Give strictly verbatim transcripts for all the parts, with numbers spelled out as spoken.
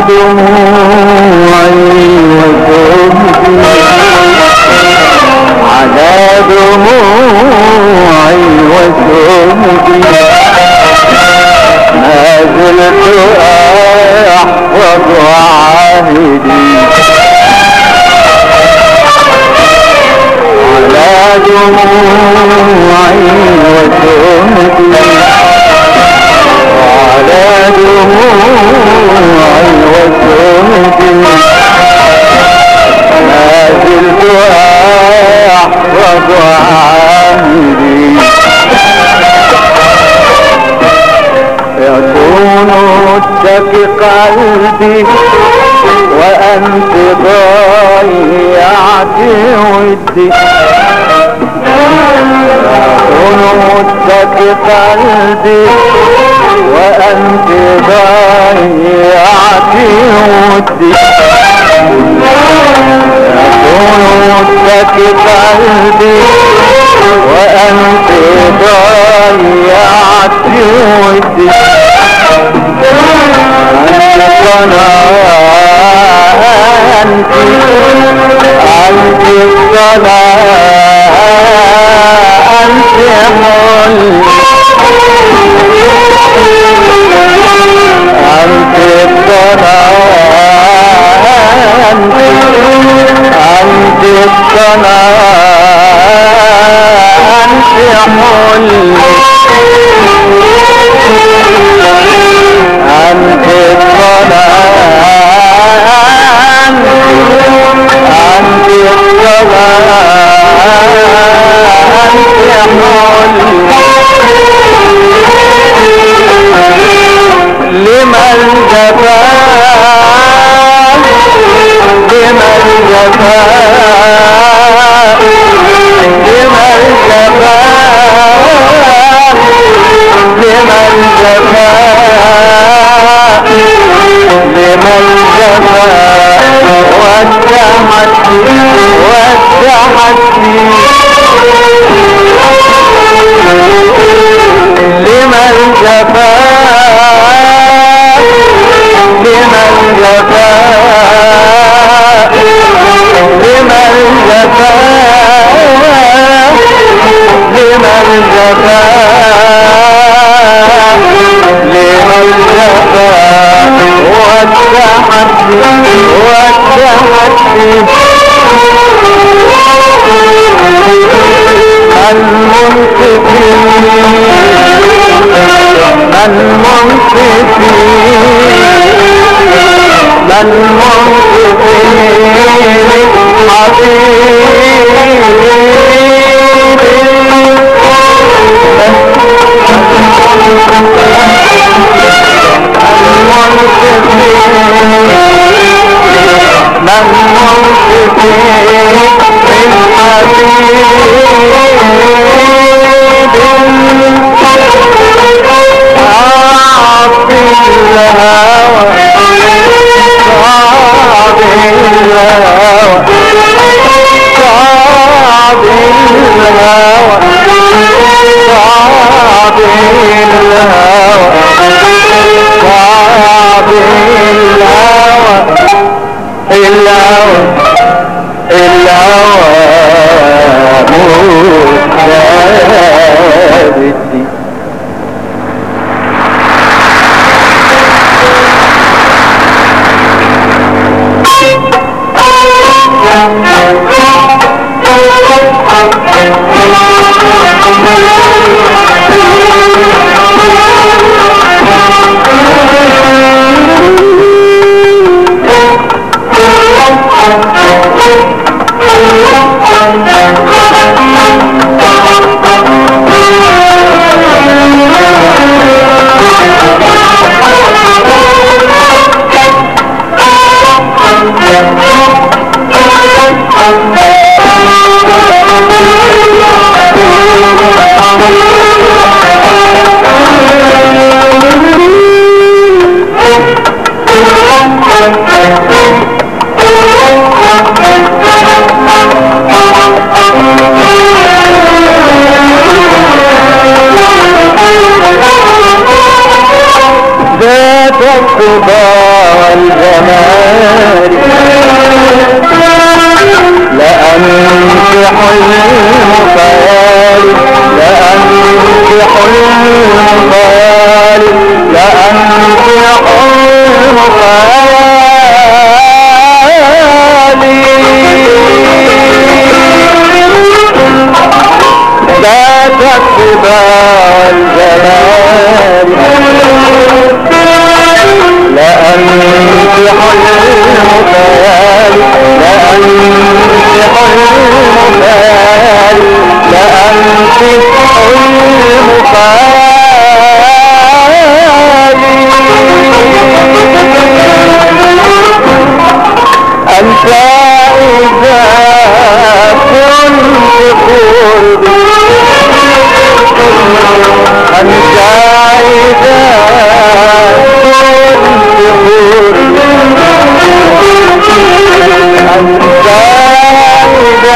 دموعي وجهدي على دموعي وجهدي ما زلت احفظ عهدي على دموعي وجهدي على دموعي وجهدي ما زلت احفظ عهدي يكون اتك قلبي وانت ضيعت ودي يكون اتك قلبي وانت ضيعت ودي يكون اتك قلبي وانت ضيعت ودي انت الصلاة انت انت الصلاة انت حل انت الصلاة انت انت الصلاة انت حل أنت الصلاة أنت الصلاة أنت حل لما الجفاء لما الجفاء لما الجفاء لما الجفاء لما الجفاء والتحدي والتحدي لما الجفاء لما الجفاء لما الجفاء لما الجفاء لما الجفاء والتحدي والتحدي المنصفين المنصفين المنصفين ذات الصباح والجمال لأنت حلم خيالي لأنت حلم خيالي لأنت حلم خيالي ذات الطباع والجمال لأنت حلم خيالي لأنت حلم خيالي لأنت حلم خيالي أنت إذا كنت قربي أنت إذا كنت قربي أنت إذا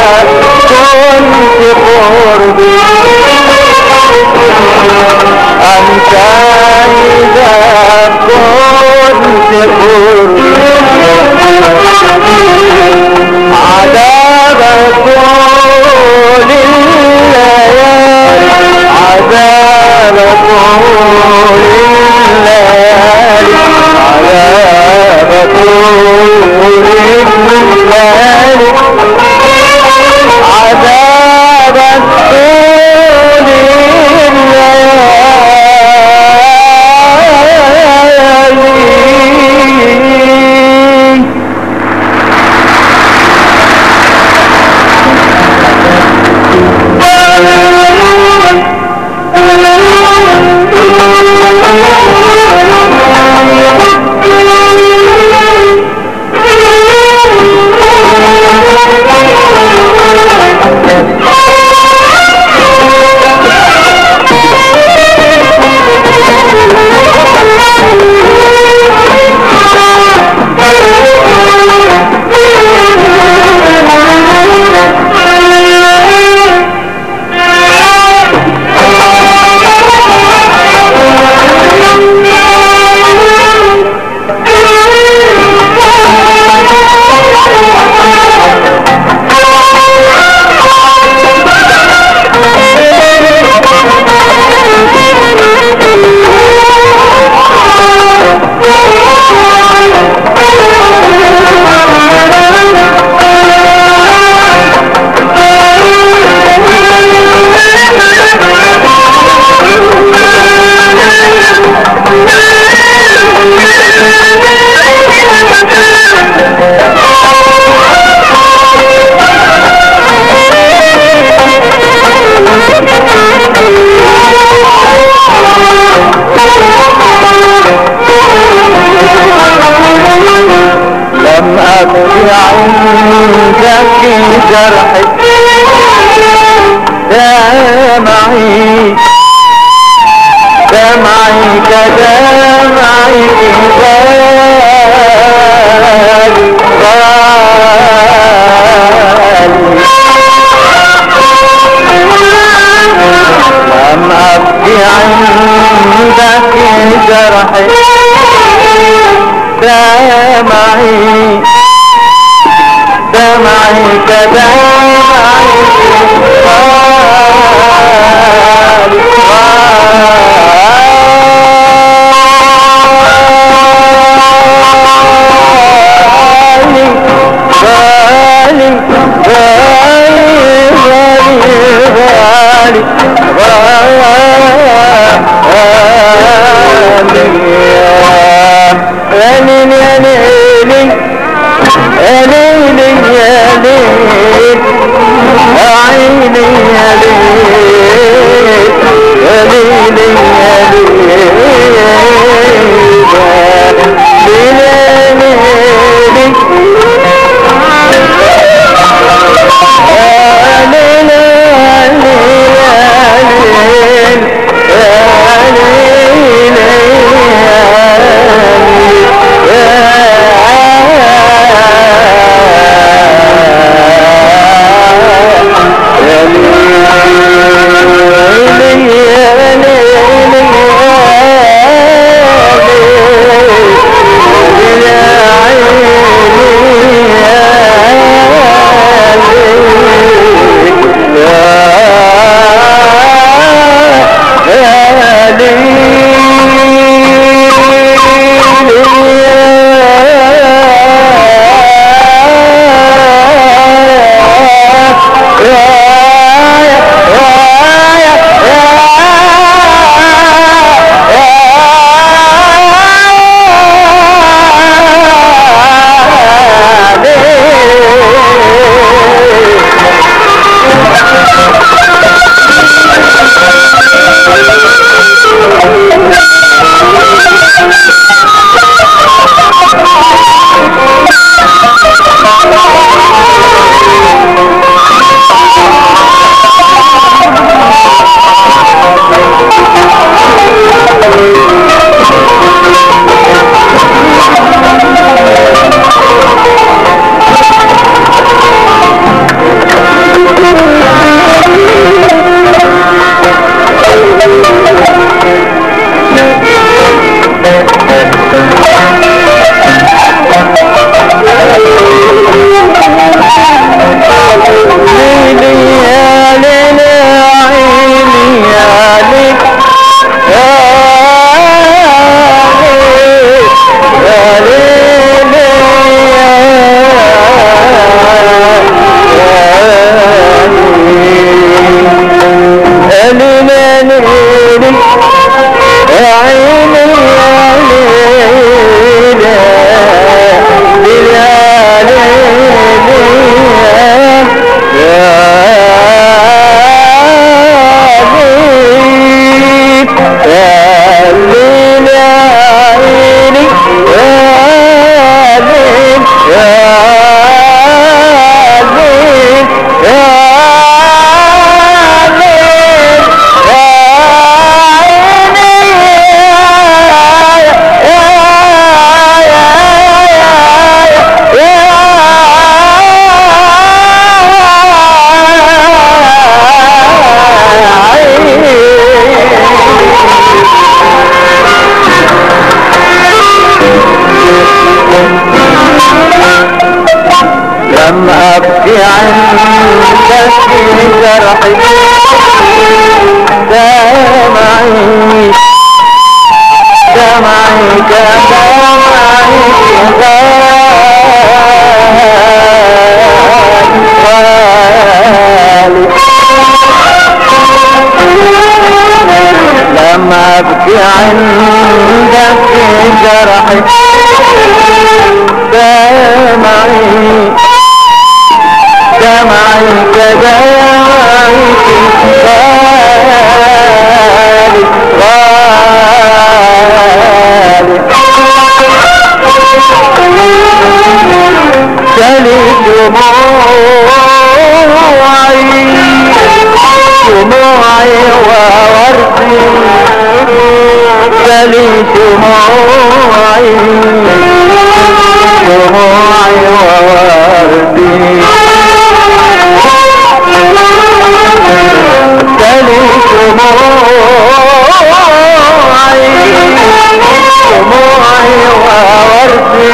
كنت قربي أنت إذا كنت قربي عذاب طول الليالي عذاب طول الليالي عذاب طول الليالي عذاب طول الليالي لم أبكي عندك جرحي دمعي دمعي كدمعي غالي غالي لم أبكي عندك جرحي دمعي دمعي كدمعي غالي غالي غالي عيني يا ليل يا ليل جرحي دمعي دمعي دمعي غالي لما ابكي عندك جرحي دمعي دمعي كدمعي غالي غالي تلي دموعي دموعي ووردي تلي دموعي دموعي ووردي تلي دموعي دموعي ووردي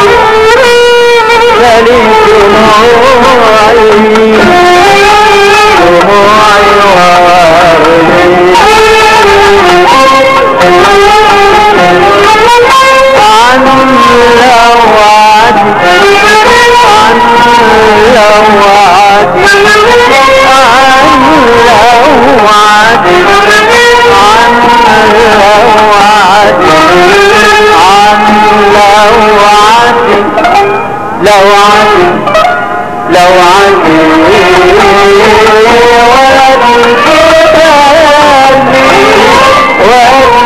تلي دموعي دموعي ووردي عن لوعتي عن لوعتي عن لوعتي عن لوعتي عن لوعتي لوعتي لوعتي ولد كتابي